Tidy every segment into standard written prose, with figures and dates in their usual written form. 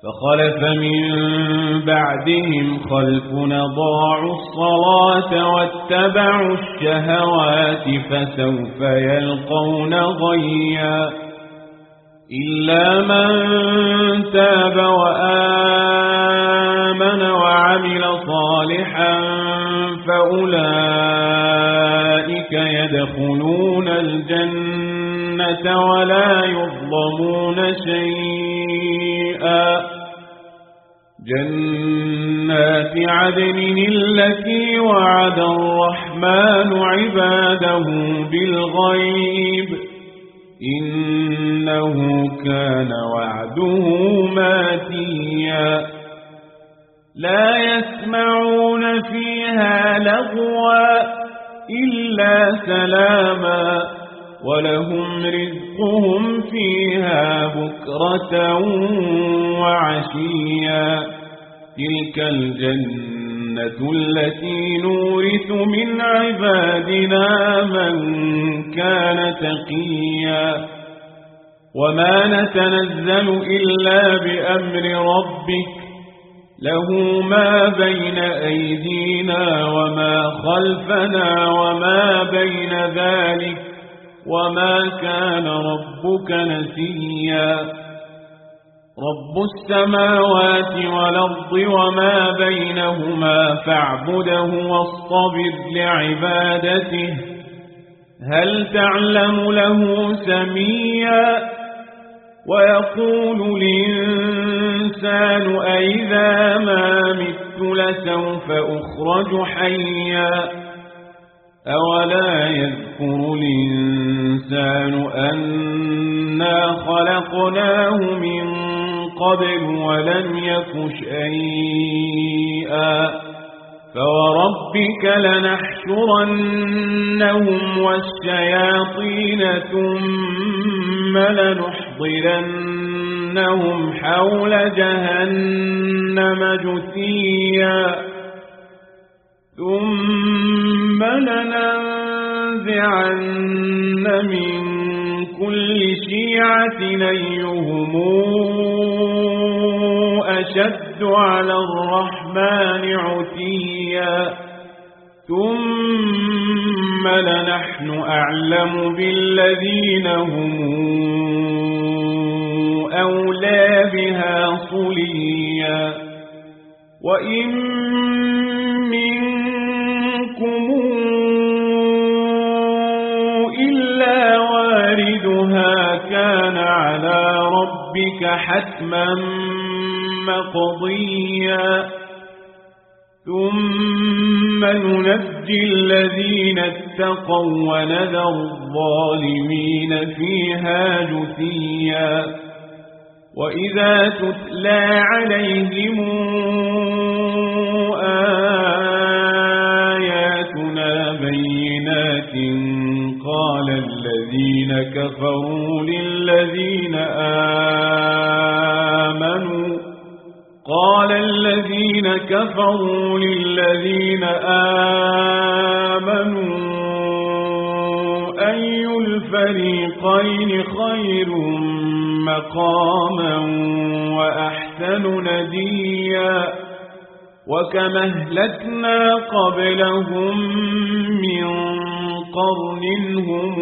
فخلف من بعدهم خلف أضاعوا الصلاة واتبعوا الشهوات فسوف يلقون غيا إلا من تاب وآمن وعمل صالحا فأولئك يدخلون الجنة ولا يظلمون شيئا جنات عدن التي وعد الرحمن عباده بالغيب إنه كان وعده ماتيا لا يسمعون فيها لغوا إلا سلاما ولهم رزقهم فيها بكرة وعشيا تلك الجنة التي نورث من عبادنا من كان تقيا وما نتنزل إلا بأمر ربك له ما بين أيدينا وما خلفنا وما بين ذلك وما كان ربك نسيا رب السماوات والأرض وما بينهما فاعبده واصطبر لعبادته هل تعلم له سميا ويقول الإنسان أئذا ما مت لسوف أخرج حيا أولا يذكر الإنسان أنا خلقناه من قبل ولم يك شيئا فوربك لنحشرنهم والشياطين ثم لنحضرنهم حول جهنم جثيا ثم لننزعن من كل شيعة أيهم أشد على الرحمن عتيا ثم لنحن أعلم بالذين هم أولى بها صليا وإن منكم إلا واردها كان على ربك حتما مقضيا ثم ننجي الذين اتقوا ونذر الظالمين فيها جثيا وإذا تتلى عليهم آياتنا بينات قال الذين كفروا للذين آمنوا أي الفريقين خير مقاما وأحسن نديا وكما أهلكنا قبلهم من قرن هم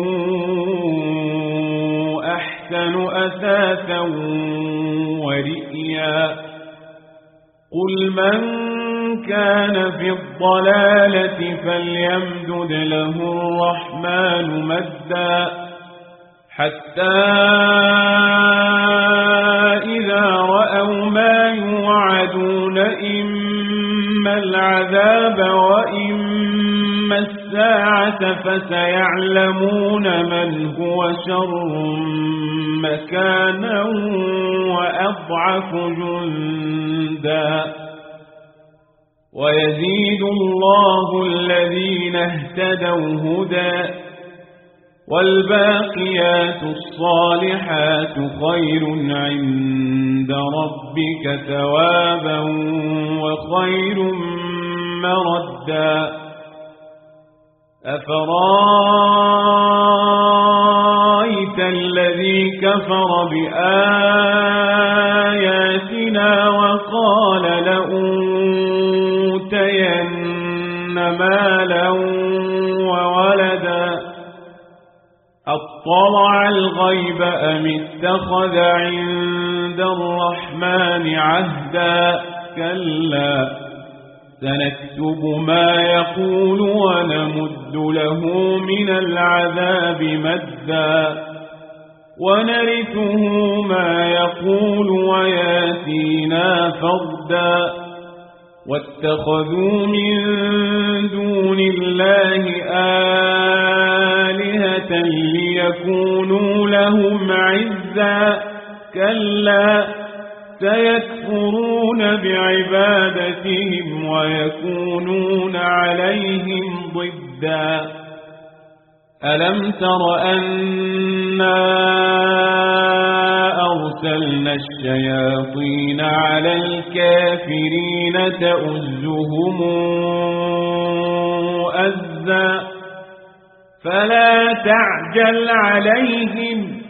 أحسن أثاثا ورئيا قل من كان في الضلالة فليمدد له الرحمن مدا حتى إذا رأوا ما يوعدون إما العذاب وإما الساعة فسيعلمون من هو شر مكانا وأضعف جندا ويزيد الله الذين اهتدوا هدى والباقيات الصالحات خير عند ربك ثوابا وخير مردا أفرايت الذي كفر بآياتنا بنا وقال لأوتين مالا وولدا أطلع الغيب أم اتخذ عند الرحمن عهدا كلا سنكتب ما يقول ونمد له من العذاب مدا ونرثه ما يقول وياتينا فردا واتخذوا من دون الله آلهة ليكونوا لهم عزا كلا سيكفرون بعبادتهم ويكونون عليهم ضدا ألم تر أنا أرسلنا الشياطين على الكافرين تؤزهم أزا فلا تعجل عليهم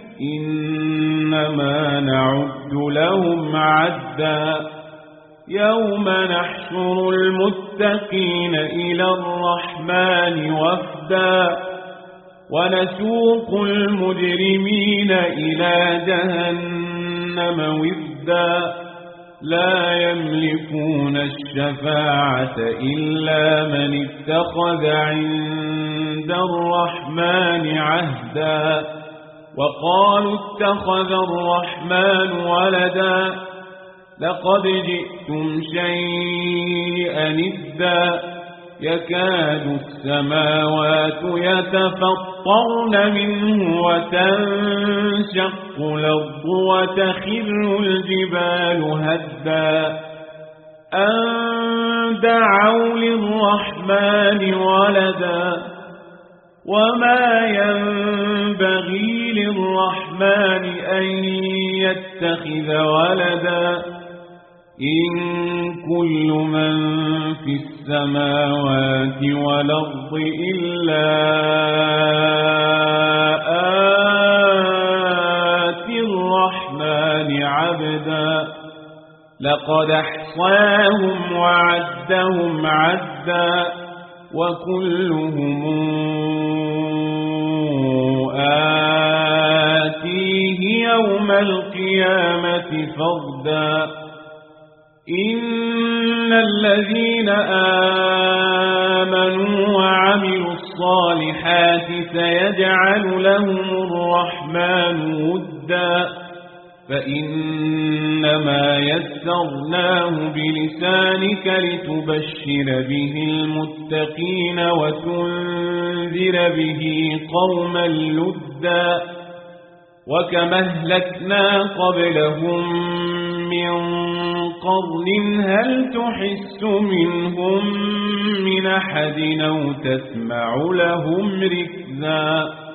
إنما نعد لهم عدا يوم نحشر المتقين إلى الرحمن وفدا ونسوق المجرمين إلى جهنم وفدا لا يملكون الشفاعة إلا من اتخذ عند الرحمن عهدا وقالوا اتخذ الرحمن ولدا لقد جئتم شيئا إدا يكاد السماوات يتفطرن منه وتنشق الأرض وتخر الجبال هدا أن دعوا للرحمن ولدا وما ينبغي للرحمن أن يتخذ ولدا إن كل من في السماوات والأرض إلا آتي الرحمن عبدا لقد أحصاهم وعدهم عدا وكلهم آتيه يوم القيامة فردا إن الذين آمنوا وعملوا الصالحات سيجعل لهم الرحمن ودا فإنما يسرناه بلسانك لتبشر به المتقين وتنذر به قوما لدا وكما أهلكنا قبلهم من قرن هل تحس منهم من أحد أو تسمع لهم ركزا